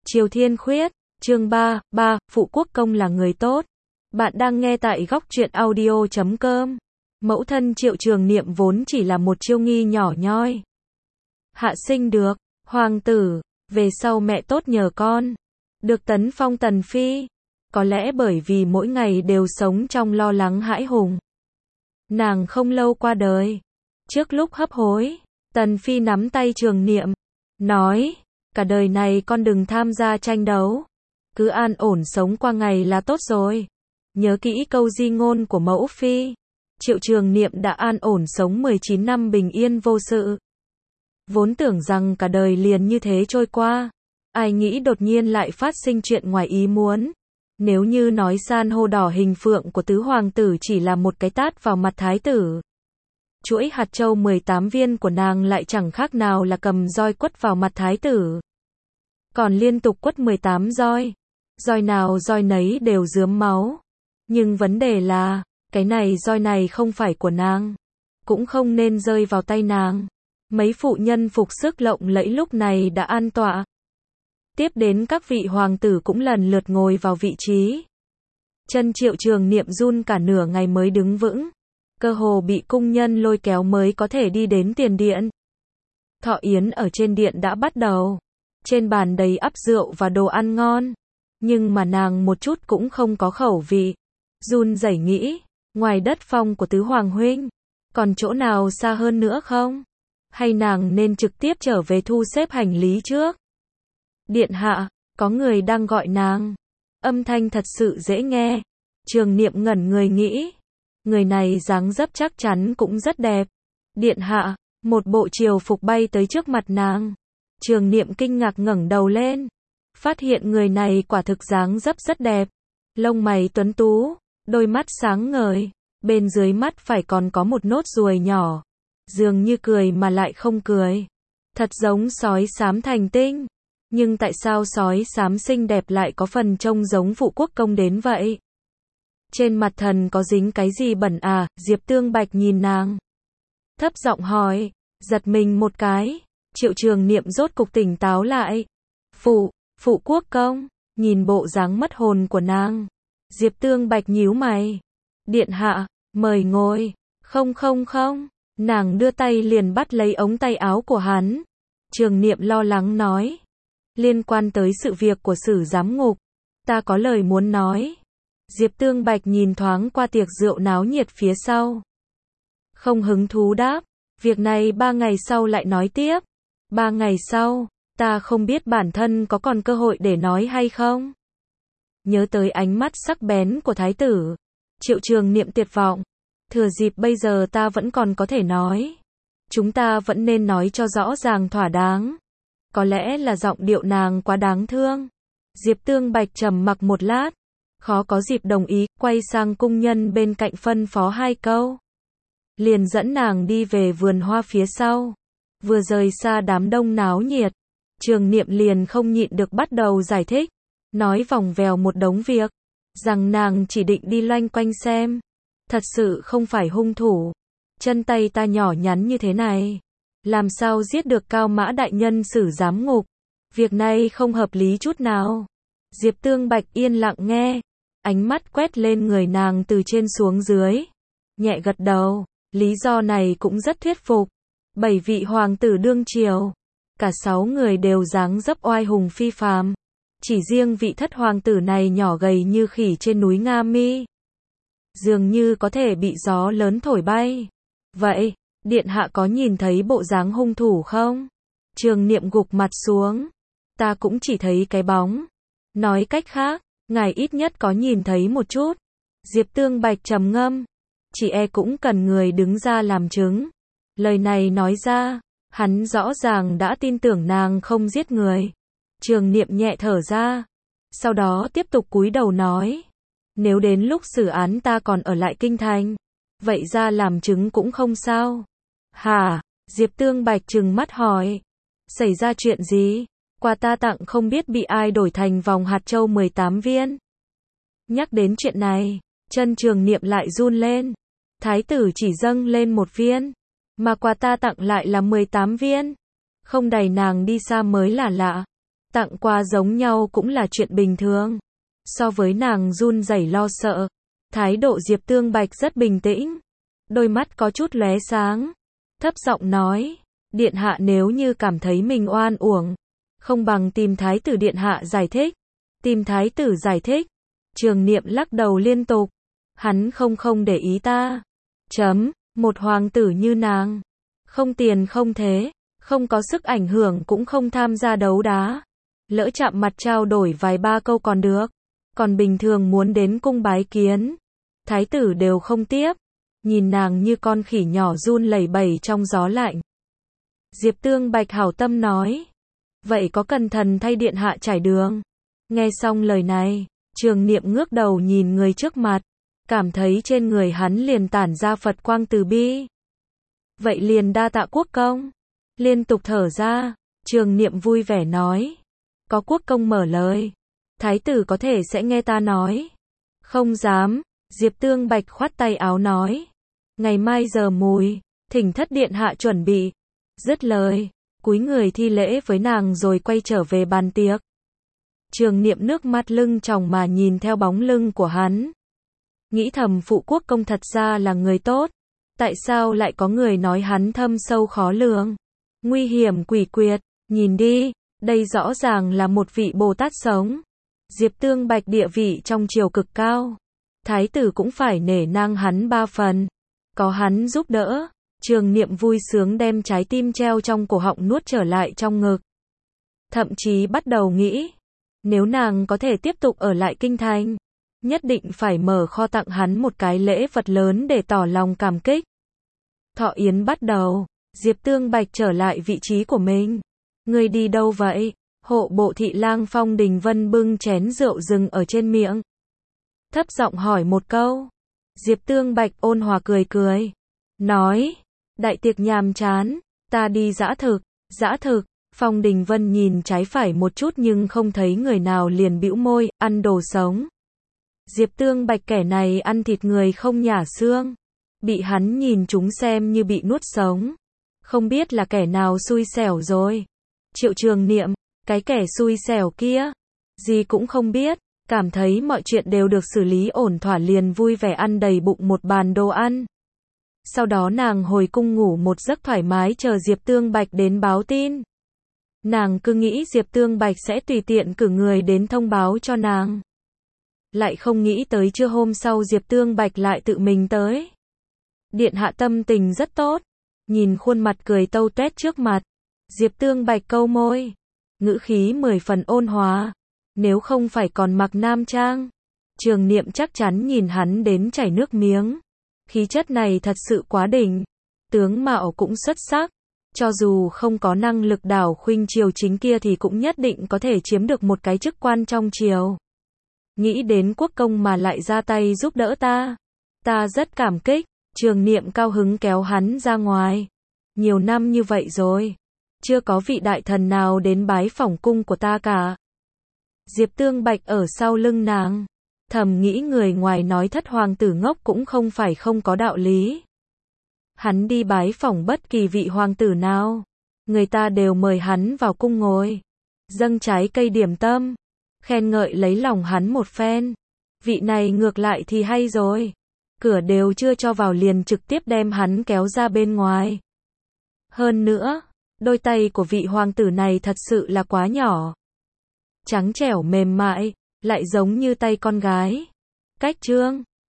Triều Thiên Khuyết, chương 3, Phụ Quốc Công là người tốt. Bạn đang nghe tại góc truyện audio.com. Mẫu thân Triệu Trường Niệm vốn chỉ là một chiêu nghi nhỏ nhoi. Hạ sinh được, hoàng tử, về sau mẹ tốt nhờ con. Được tấn phong tần phi. Có lẽ bởi vì mỗi ngày đều sống trong lo lắng hãi hùng. Nàng không lâu qua đời. Trước lúc hấp hối, tần phi nắm tay Trường Niệm, nói, cả đời này con đừng tham gia tranh đấu. Cứ an ổn sống qua ngày là tốt rồi. Nhớ kỹ câu di ngôn của mẫu phi. Triệu Trường Niệm đã an ổn sống 19 năm bình yên vô sự. Vốn tưởng rằng cả đời liền như thế trôi qua. Ai nghĩ đột nhiên lại phát sinh chuyện ngoài ý muốn. Nếu như nói san hô đỏ hình phượng của tứ hoàng tử chỉ là một cái tát vào mặt thái tử, chuỗi hạt châu 18 viên của nàng lại chẳng khác nào là cầm roi quất vào mặt thái tử. Còn liên tục quất 18 roi. Roi nào roi nấy đều rướm máu. Nhưng vấn đề là, cái này roi này không phải của nàng. Cũng không nên rơi vào tay nàng. Mấy phụ nhân phục sức lộng lẫy lúc này đã an tọa. Tiếp đến các vị hoàng tử cũng lần lượt ngồi vào vị trí. Chân Triệu Trường Niệm run cả nửa ngày mới đứng vững. Cơ hồ bị cung nhân lôi kéo mới có thể đi đến tiền điện. Thọ yến ở trên điện đã bắt đầu. Trên bàn đầy ắp rượu và đồ ăn ngon. Nhưng mà nàng một chút cũng không có khẩu vị. Run rẩy nghĩ, ngoài đất phong của tứ hoàng huynh, còn chỗ nào xa hơn nữa không? Hay nàng nên trực tiếp trở về thu xếp hành lý trước? Điện hạ, có người đang gọi nàng. Âm thanh thật sự dễ nghe. Trường Niệm ngẩn người nghĩ, người này dáng dấp chắc chắn cũng rất đẹp. Điện hạ, một bộ triều phục bay tới trước mặt nàng. Trường Niệm kinh ngạc ngẩng đầu lên, phát hiện người này quả thực dáng dấp rất đẹp. Lông mày tuấn tú, đôi mắt sáng ngời, bên dưới mắt phải còn có một nốt ruồi nhỏ. Dường như cười mà lại không cười. Thật giống sói xám thành tinh. Nhưng tại sao sói xám xinh đẹp lại có phần trông giống Phụ Quốc Công đến vậy? Trên mặt thần có dính cái gì bẩn à? Diệp Tương Bạch nhìn nàng, thấp giọng hỏi, giật mình một cái. Triệu Trường Niệm rốt cục tỉnh táo lại. Phụ Quốc Công, nhìn bộ dáng mất hồn của nàng. Diệp Tương Bạch nhíu mày. Điện hạ, mời ngồi. Không. Nàng đưa tay liền bắt lấy ống tay áo của hắn. Trường Niệm lo lắng nói. Liên quan tới sự việc của Sử giám ngục, ta có lời muốn nói. Diệp Tương Bạch nhìn thoáng qua tiệc rượu náo nhiệt phía sau. Không hứng thú đáp. Việc này 3 ngày sau lại nói tiếp. 3 ngày sau, ta không biết bản thân có còn cơ hội để nói hay không. Nhớ tới ánh mắt sắc bén của thái tử, Triệu Trường Niệm tuyệt vọng. Thừa dịp bây giờ ta vẫn còn có thể nói. Chúng ta vẫn nên nói cho rõ ràng thỏa đáng. Có lẽ là giọng điệu nàng quá đáng thương. Diệp Tương Bạch trầm mặc một lát, khó có dịp đồng ý, quay sang cung nhân bên cạnh phân phó 2 câu. Liền dẫn nàng đi về vườn hoa phía sau. Vừa rời xa đám đông náo nhiệt, Trường Niệm liền không nhịn được bắt đầu giải thích, nói vòng vèo một đống việc, rằng nàng chỉ định đi loanh quanh xem. Thật sự không phải hung thủ. Chân tay ta nhỏ nhắn như thế này, làm sao giết được Cao Mã đại nhân Sử giám ngục? Việc này không hợp lý chút nào. Diệp Tương Bạch yên lặng nghe, ánh mắt quét lên người nàng từ trên xuống dưới, nhẹ gật đầu. Lý do này cũng rất thuyết phục. 7 vị hoàng tử đương triều, cả 6 người đều dáng dấp oai hùng phi phàm. Chỉ riêng vị thất hoàng tử này nhỏ gầy như khỉ trên núi Nga Mi, dường như có thể bị gió lớn thổi bay. Vậy, điện hạ có nhìn thấy bộ dáng hung thủ không? Trường Niệm gục mặt xuống. Ta cũng chỉ thấy cái bóng. Nói cách khác, ngài ít nhất có nhìn thấy một chút. Diệp Tương Bạch trầm ngâm. Chị cũng cần người đứng ra làm chứng. Lời này nói ra, hắn rõ ràng đã tin tưởng nàng không giết người. Trường Niệm nhẹ thở ra, sau đó tiếp tục cúi đầu nói. Nếu đến lúc xử án ta còn ở lại kinh thành, vậy ra làm chứng cũng không sao. Hả? Diệp Tương Bạch trừng mắt hỏi. Xảy ra chuyện gì? Quà ta tặng không biết bị ai đổi thành vòng hạt châu 18 viên. Nhắc đến chuyện này, chân Trường Niệm lại run lên. Thái tử chỉ dâng lên 1 viên, mà quà ta tặng lại là 18 viên. Không đẩy nàng đi xa mới là lạ. tặng quà giống nhau cũng là chuyện bình thường. So với nàng run rẩy lo sợ, thái độ Diệp Tương Bạch rất bình tĩnh, đôi mắt có chút lóe sáng, thấp giọng nói, điện hạ nếu như cảm thấy mình oan uổng, không bằng tìm thái tử điện hạ giải thích. Tìm thái tử giải thích? Trường Niệm lắc đầu liên tục, hắn không để ý ta. Một hoàng tử như nàng, không tiền không thế, không có sức ảnh hưởng cũng không tham gia đấu đá. Lỡ chạm mặt trao đổi vài ba câu còn được, còn bình thường muốn đến cung bái kiến, thái tử đều không tiếp. Nhìn nàng như con khỉ nhỏ run lẩy bẩy trong gió lạnh. Diệp Tương Bạch hảo tâm nói, vậy có cần thần thay điện hạ trải đường? Nghe xong lời này, Trường Niệm ngước đầu nhìn người trước mặt, cảm thấy trên người hắn liền tản ra Phật quang từ bi. Vậy liền đa tạ quốc công. Liên tục thở ra, Trường Niệm vui vẻ nói, có quốc công mở lời, thái tử có thể sẽ nghe ta nói. Không dám, Diệp Tương Bạch khoát tay áo nói, ngày mai giờ mùi, thỉnh thất điện hạ chuẩn bị. Dứt lời, cúi người thi lễ với nàng rồi quay trở về bàn tiệc. Trường Niệm nước mắt lưng tròng mà nhìn theo bóng lưng của hắn. Nghĩ thầm phụ quốc công thật ra là người tốt. Tại sao lại có người nói hắn thâm sâu khó lường, nguy hiểm quỷ quyệt, nhìn đi, đây rõ ràng là một vị Bồ Tát sống. Diệp Tương Bạch địa vị trong triều cực cao, thái tử cũng phải nể nang hắn 3 phần. Có hắn giúp đỡ, Trường Niệm vui sướng đem trái tim treo trong cổ họng nuốt trở lại trong ngực. Thậm chí bắt đầu nghĩ, nếu nàng có thể tiếp tục ở lại kinh thành, nhất định phải mở kho tặng hắn một cái lễ vật lớn để tỏ lòng cảm kích. Thọ yến bắt đầu, Diệp Tương Bạch trở lại vị trí của mình. Ngươi đi đâu vậy? Hộ bộ thị lang Phong Đình Vân bưng chén rượu rừng ở trên miệng, thấp giọng hỏi một câu. Diệp Tương Bạch ôn hòa cười cười, nói, đại tiệc nhàm chán, ta đi dã thực. Dã thực? Phong Đình Vân nhìn trái phải một chút nhưng không thấy người nào liền bĩu môi, ăn đồ sống. Diệp Tương Bạch kẻ này ăn thịt người không nhả xương, bị hắn nhìn chúng xem như bị nuốt sống. Không biết là kẻ nào xui xẻo rồi. Triệu Trường Niệm, cái kẻ xui xẻo kia, gì cũng không biết, cảm thấy mọi chuyện đều được xử lý ổn thỏa liền vui vẻ ăn đầy bụng một bàn đồ ăn. Sau đó nàng hồi cung ngủ một giấc thoải mái chờ Diệp Tương Bạch đến báo tin. Nàng cứ nghĩ Diệp Tương Bạch sẽ tùy tiện cử người đến thông báo cho nàng. Lại không nghĩ tới trưa hôm sau Diệp Tương Bạch lại tự mình tới. Điện hạ tâm tình rất tốt. Nhìn khuôn mặt cười tâu tuét trước mặt, Diệp Tương Bạch câu môi, ngữ khí 10 phần ôn hòa. Nếu không phải còn mặc nam trang, Trường Niệm chắc chắn nhìn hắn đến chảy nước miếng. Khí chất này thật sự quá đỉnh. Tướng mạo cũng xuất sắc. Cho dù không có năng lực đảo khuynh triều chính kia thì cũng nhất định có thể chiếm được một cái chức quan trong triều. Nghĩ đến quốc công mà lại ra tay giúp đỡ ta. Ta rất cảm kích. Trường Niệm cao hứng kéo hắn ra ngoài. Nhiều năm như vậy rồi, chưa có vị đại thần nào đến bái phỏng cung của ta cả. Diệp Tương Bạch ở sau lưng nàng, thầm nghĩ người ngoài nói thất hoàng tử ngốc cũng không phải không có đạo lý. Hắn đi bái phỏng bất kỳ vị hoàng tử nào, người ta đều mời hắn vào cung ngồi, dâng trái cây điểm tâm, khen ngợi lấy lòng hắn một phen. Vị này ngược lại thì hay rồi, cửa đều chưa cho vào liền trực tiếp đem hắn kéo ra bên ngoài. Hơn nữa, đôi tay của vị hoàng tử này thật sự là quá nhỏ, trắng trẻo mềm mại, lại giống như tay con gái. Cách trương,